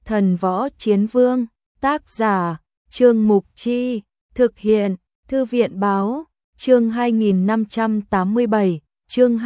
Thần võ chiến vương, tác giả, Trương Mục Chi, thực hiện, Thư viện báo, chương 2587, chương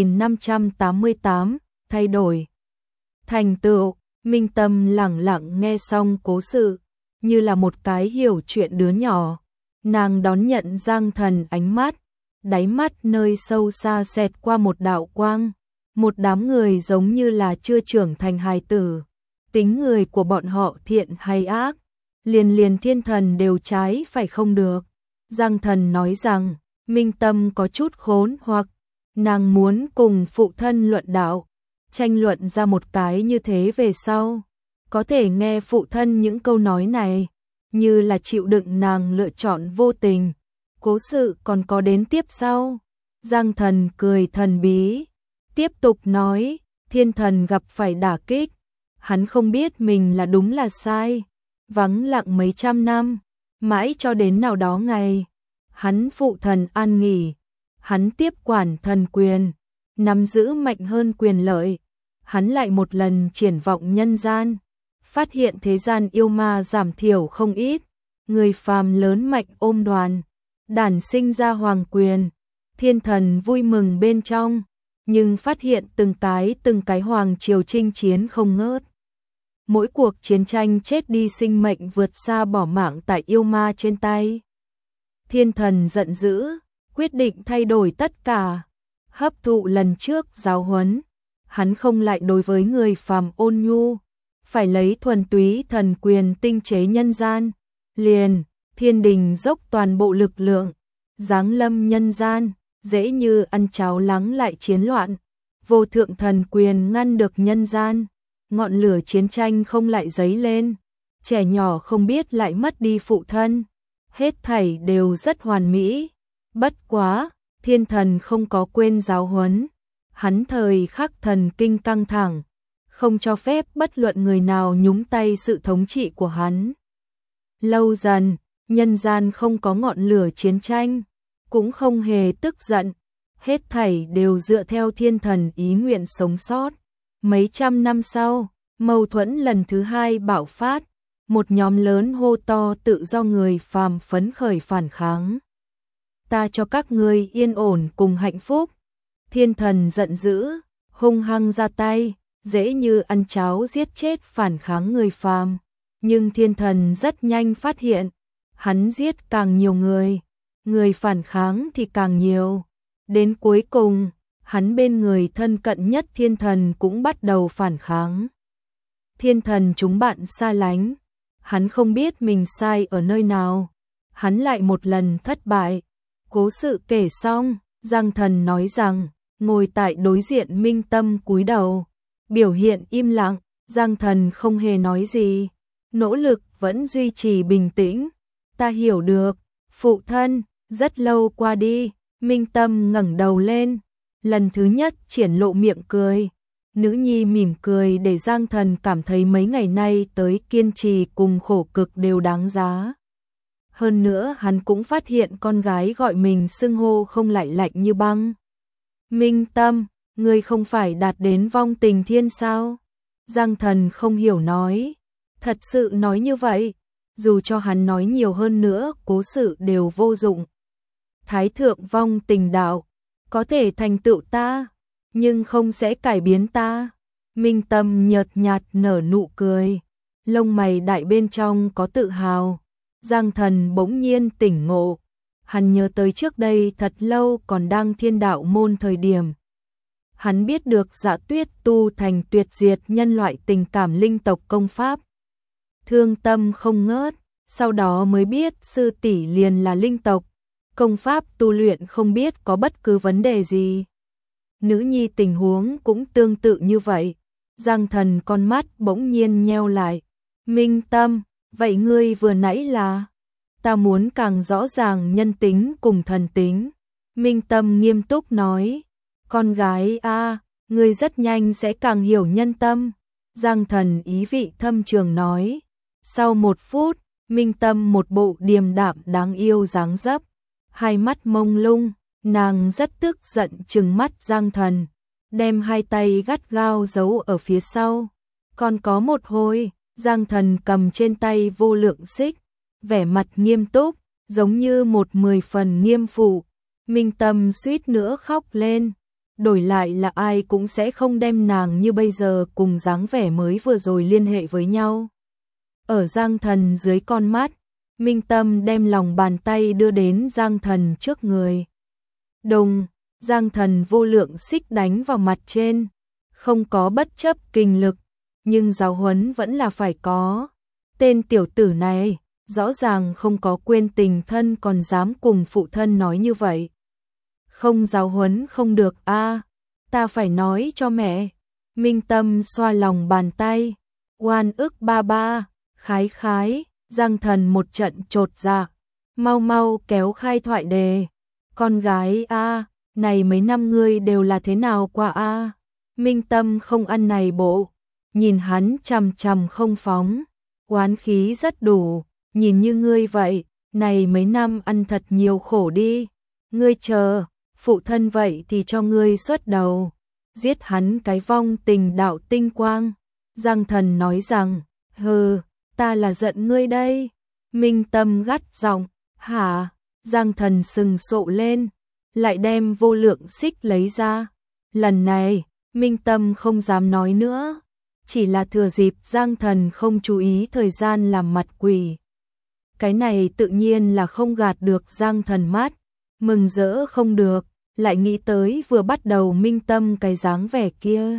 2588, thay đổi. Thành tựu, Minh Tâm lẳng lặng nghe xong cố sự, như là một cái hiểu chuyện đứa nhỏ. Nàng đón nhận Giang Thần ánh mắt, đáy mắt nơi sâu xa xẹt qua một đạo quang. Một đám người giống như là chưa trưởng thành hài tử. Tính người của bọn họ thiện hay ác, liền thiên thần đều trái phải không được. Giang Thần nói rằng, Minh Tâm có chút khốn hoặc, nàng muốn cùng phụ thân luận đạo, tranh luận ra một cái như thế về sau. Có thể nghe phụ thân những câu nói này, như là chịu đựng nàng lựa chọn vô tình. Cố sự còn có đến tiếp sau. Giang Thần cười thần bí, tiếp tục nói, thiên thần gặp phải đả kích. Hắn không biết mình là đúng là sai, vắng lặng mấy trăm năm, mãi cho đến nào đó ngày. Hắn phụ thần an nghỉ, hắn tiếp quản thần quyền, nắm giữ mạnh hơn quyền lợi. Hắn lại một lần triển vọng nhân gian, phát hiện thế gian yêu ma giảm thiểu không ít, người phàm lớn mạnh ôm đoàn, đản sinh ra hoàng quyền. Thiên thần vui mừng bên trong, nhưng phát hiện từng cái hoàng triều chinh chiến không ngớt. Mỗi cuộc chiến tranh chết đi sinh mệnh vượt xa bỏ mạng tại yêu ma trên tay. Thiên thần giận dữ, quyết định thay đổi tất cả. Hấp thụ lần trước giáo huấn, hắn không lại đối với người phàm ôn nhu, phải lấy thuần túy thần quyền tinh chế nhân gian. Liền, thiên đình dốc toàn bộ lực lượng, giáng lâm nhân gian, dễ như ăn cháo lắng lại chiến loạn. Vô thượng thần quyền ngăn được nhân gian, ngọn lửa chiến tranh không lại dấy lên, trẻ nhỏ không biết lại mất đi phụ thân. Hết thảy đều rất hoàn mỹ. Bất quá, thiên thần không có quên giáo huấn. Hắn thời khắc thần kinh căng thẳng, không cho phép bất luận người nào nhúng tay sự thống trị của hắn. Lâu dần, nhân gian không có ngọn lửa chiến tranh, cũng không hề tức giận. Hết thảy đều dựa theo thiên thần ý nguyện sống sót. Mấy trăm năm sau, mâu thuẫn lần thứ hai bạo phát, một nhóm lớn hô to tự do người phàm phấn khởi phản kháng. Ta cho các ngươi yên ổn cùng hạnh phúc. Thiên thần giận dữ, hung hăng ra tay, dễ như ăn cháo giết chết phản kháng người phàm. Nhưng thiên thần rất nhanh phát hiện, hắn giết càng nhiều người phản kháng thì càng nhiều. Đến cuối cùng, hắn bên người thân cận nhất thiên thần cũng bắt đầu phản kháng. Thiên thần chúng bạn xa lánh, hắn không biết mình sai ở nơi nào, hắn lại một lần thất bại. Cố sự kể xong, Giang Thần nói rằng, ngồi tại đối diện Minh Tâm cúi đầu, biểu hiện im lặng. Giang Thần không hề nói gì, nỗ lực vẫn duy trì bình tĩnh. Ta hiểu được, phụ thân. Rất lâu qua đi, Minh Tâm ngẩng đầu lên, lần thứ nhất triển lộ miệng cười. Nữ nhi mỉm cười để Giang Thần cảm thấy mấy ngày nay tới kiên trì cùng khổ cực đều đáng giá. Hơn nữa hắn cũng phát hiện con gái gọi mình xưng hô không lại lạnh như băng. Minh Tâm, ngươi không phải đạt đến vong tình thiên sao? Giang Thần không hiểu nói. Thật sự nói như vậy, dù cho hắn nói nhiều hơn nữa cố sự đều vô dụng. Thái thượng vong tình đạo, có thể thành tựu ta, nhưng không sẽ cải biến ta. Minh Tâm nhợt nhạt nở nụ cười, lông mày đại bên trong có tự hào. Giang Thần bỗng nhiên tỉnh ngộ, hắn nhớ tới trước đây thật lâu còn đang thiên đạo môn thời điểm. Hắn biết được Dạ Tuyết tu thành tuyệt diệt nhân loại tình cảm linh tộc công pháp. Thương tâm không ngớt, sau đó mới biết sư tỷ liền là linh tộc. Công pháp tu luyện không biết có bất cứ vấn đề gì. Nữ nhi tình huống cũng tương tự như vậy. Giang Thần con mắt bỗng nhiên nheo lại. Minh Tâm, vậy ngươi vừa nãy là? Ta muốn càng rõ ràng nhân tính cùng thần tính. Minh Tâm nghiêm túc nói. Con gái a, ngươi rất nhanh sẽ càng hiểu nhân tâm. Giang Thần ý vị thâm trường nói. Sau 1 phút, Minh Tâm một bộ điềm đạm đáng yêu dáng dấp. Hai mắt mông lung, nàng rất tức giận trừng mắt Giang Thần, đem hai tay gắt gao giấu ở phía sau. Còn có một hồi, Giang Thần cầm trên tay vô lượng xích, vẻ mặt nghiêm túc, giống như một 10 phần nghiêm phụ. Minh Tâm suýt nữa khóc lên, đổi lại là ai cũng sẽ không đem nàng như bây giờ cùng dáng vẻ mới vừa rồi liên hệ với nhau. Ở Giang Thần dưới con mắt, Minh Tâm đem lòng bàn tay đưa đến Giang Thần trước người. Đùng, Giang Thần vô lượng xích đánh vào mặt trên, không có bất chấp kinh lực, nhưng giáo huấn vẫn là phải có. Tên tiểu tử này, rõ ràng không có quên tình thân còn dám cùng phụ thân nói như vậy. Không giáo huấn không được a, ta phải nói cho mẹ. Minh Tâm xoa lòng bàn tay, oan ức ba ba, khái khái. Giang Thần một trận chột dạ, mau mau kéo khai thoại đề. Con gái a, này mấy năm ngươi đều là thế nào qua a? Minh Tâm không ăn này bộ, nhìn hắn chằm chằm không phóng, oán khí rất đủ, nhìn như ngươi vậy, này mấy năm ăn thật nhiều khổ đi. Ngươi chờ, phụ thân vậy thì cho ngươi xuất đầu, giết hắn cái vong tình đạo tinh quang. Giang Thần nói rằng, hừ, ta là giận ngươi đây. Minh Tâm gắt giọng, hả? Giang Thần sừng sộ lên, lại đem vô lượng xích lấy ra. Lần này, Minh Tâm không dám nói nữa, chỉ là thừa dịp Giang Thần không chú ý thời gian làm mặt quỷ. Cái này tự nhiên là không gạt được Giang Thần mắt, mừng rỡ không được, lại nghĩ tới vừa bắt đầu Minh Tâm cái dáng vẻ kia.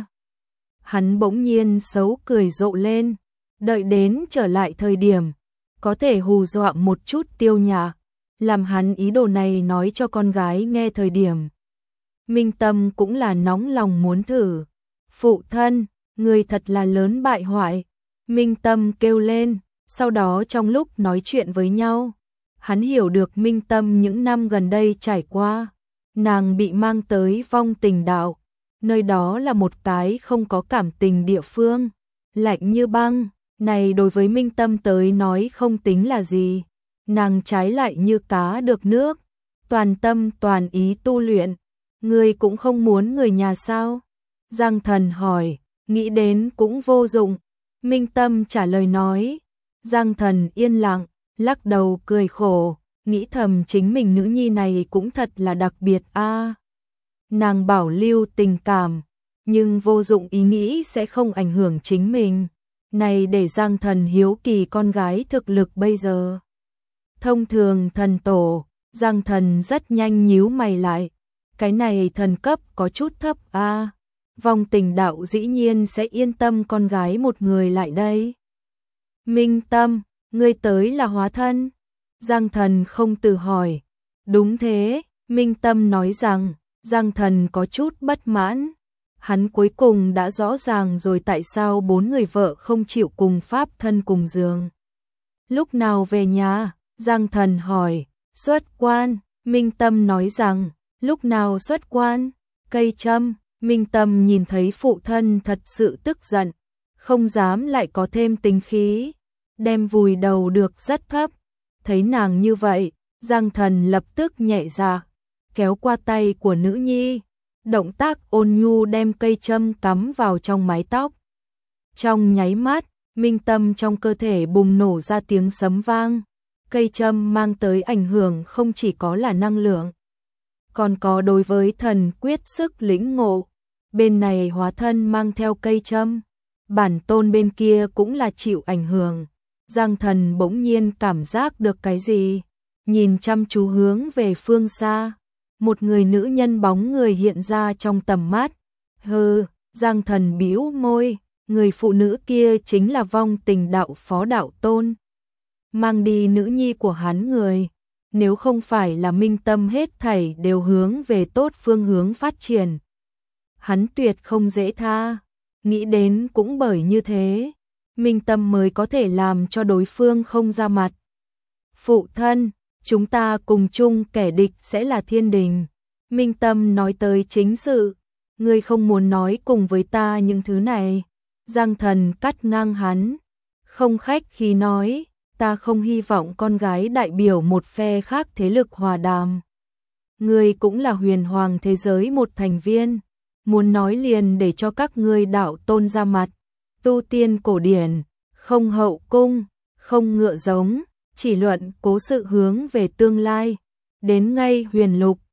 Hắn bỗng nhiên xấu cười rộ lên, đợi đến trở lại thời điểm, có thể hù dọa một chút Tiêu Nhạc, làm hắn ý đồ này nói cho con gái nghe thời điểm. Minh Tâm cũng là nóng lòng muốn thử. Phụ thân, người thật là lớn bại hoại. Minh Tâm kêu lên, sau đó trong lúc nói chuyện với nhau, hắn hiểu được Minh Tâm những năm gần đây trải qua. Nàng bị mang tới vong tình đạo, nơi đó là một cái không có cảm tình địa phương, lạnh như băng, này đối với Minh Tâm tới nói không tính là gì. Nàng trái lại như cá được nước, toàn tâm toàn ý tu luyện. Ngươi cũng không muốn người nhà sao? Giang Thần hỏi, nghĩ đến cũng vô dụng. Minh Tâm trả lời nói. Giang Thần yên lặng, lắc đầu cười khổ, nghĩ thầm chính mình nữ nhi này cũng thật là đặc biệt a. Nàng bảo lưu tình cảm, nhưng vô dụng ý nghĩ sẽ không ảnh hưởng chính mình. Này để Giang Thần hiếu kỳ con gái thực lực bây giờ. Thông thường thần tổ, Giang Thần rất nhanh nhíu mày lại. Cái này thần cấp có chút thấp a. Vong tình đạo dĩ nhiên sẽ yên tâm con gái một người lại đây. Minh Tâm, ngươi tới là hóa thân? Giang Thần không tự hỏi. Đúng thế, Minh Tâm nói rằng. Giang Thần có chút bất mãn. Hắn cuối cùng đã rõ ràng rồi tại sao 4 người vợ không chịu cùng pháp thân cùng giường. Lúc nào về nhà? Giang Thần hỏi. Xuất quan. Minh Tâm nói rằng. Lúc nào xuất quan? Cây châm. Minh Tâm nhìn thấy phụ thân thật sự tức giận, không dám lại có thêm tính khí, đem vùi đầu được rất thấp. Thấy nàng như vậy, Giang Thần lập tức nhẹ dạ, kéo qua tay của nữ nhi, động tác ôn nhu đem cây châm cắm vào trong mái tóc. Trong nháy mắt, Minh Tâm trong cơ thể bùng nổ ra tiếng sấm vang. Cây châm mang tới ảnh hưởng không chỉ có là năng lượng, còn có đối với thần quyết sức lĩnh ngộ. Bên này hóa thân mang theo cây châm, bản tôn bên kia cũng là chịu ảnh hưởng. Giang Thần bỗng nhiên cảm giác được cái gì, nhìn chăm chú hướng về phương xa, một người nữ nhân bóng người hiện ra trong tầm mắt. Hừ, Giang Thần bĩu môi, người phụ nữ kia chính là vong tình đạo phó đạo tôn, mang đi nữ nhi của hắn người. Nếu không phải là Minh Tâm hết thảy đều hướng về tốt phương hướng phát triển, hắn tuyệt không dễ tha. Nghĩ đến cũng bởi như thế, Minh Tâm mới có thể làm cho đối phương không ra mặt. Phụ thân, chúng ta cùng chung kẻ địch sẽ là thiên đình. Minh Tâm nói tới chính sự, ngươi không muốn nói cùng với ta những thứ này. Giang Thần cắt ngang hắn, không khách khí nói, ta không hy vọng con gái đại biểu một phe khác thế lực hòa đàm. Ngươi cũng là huyền hoàng thế giới một thành viên, muốn nói liền để cho các ngươi đạo tôn ra mặt. Tu tiên cổ điển, không hậu cung, không ngựa giống, chỉ luận cố sự hướng về tương lai. Đến ngay Huyền Lục,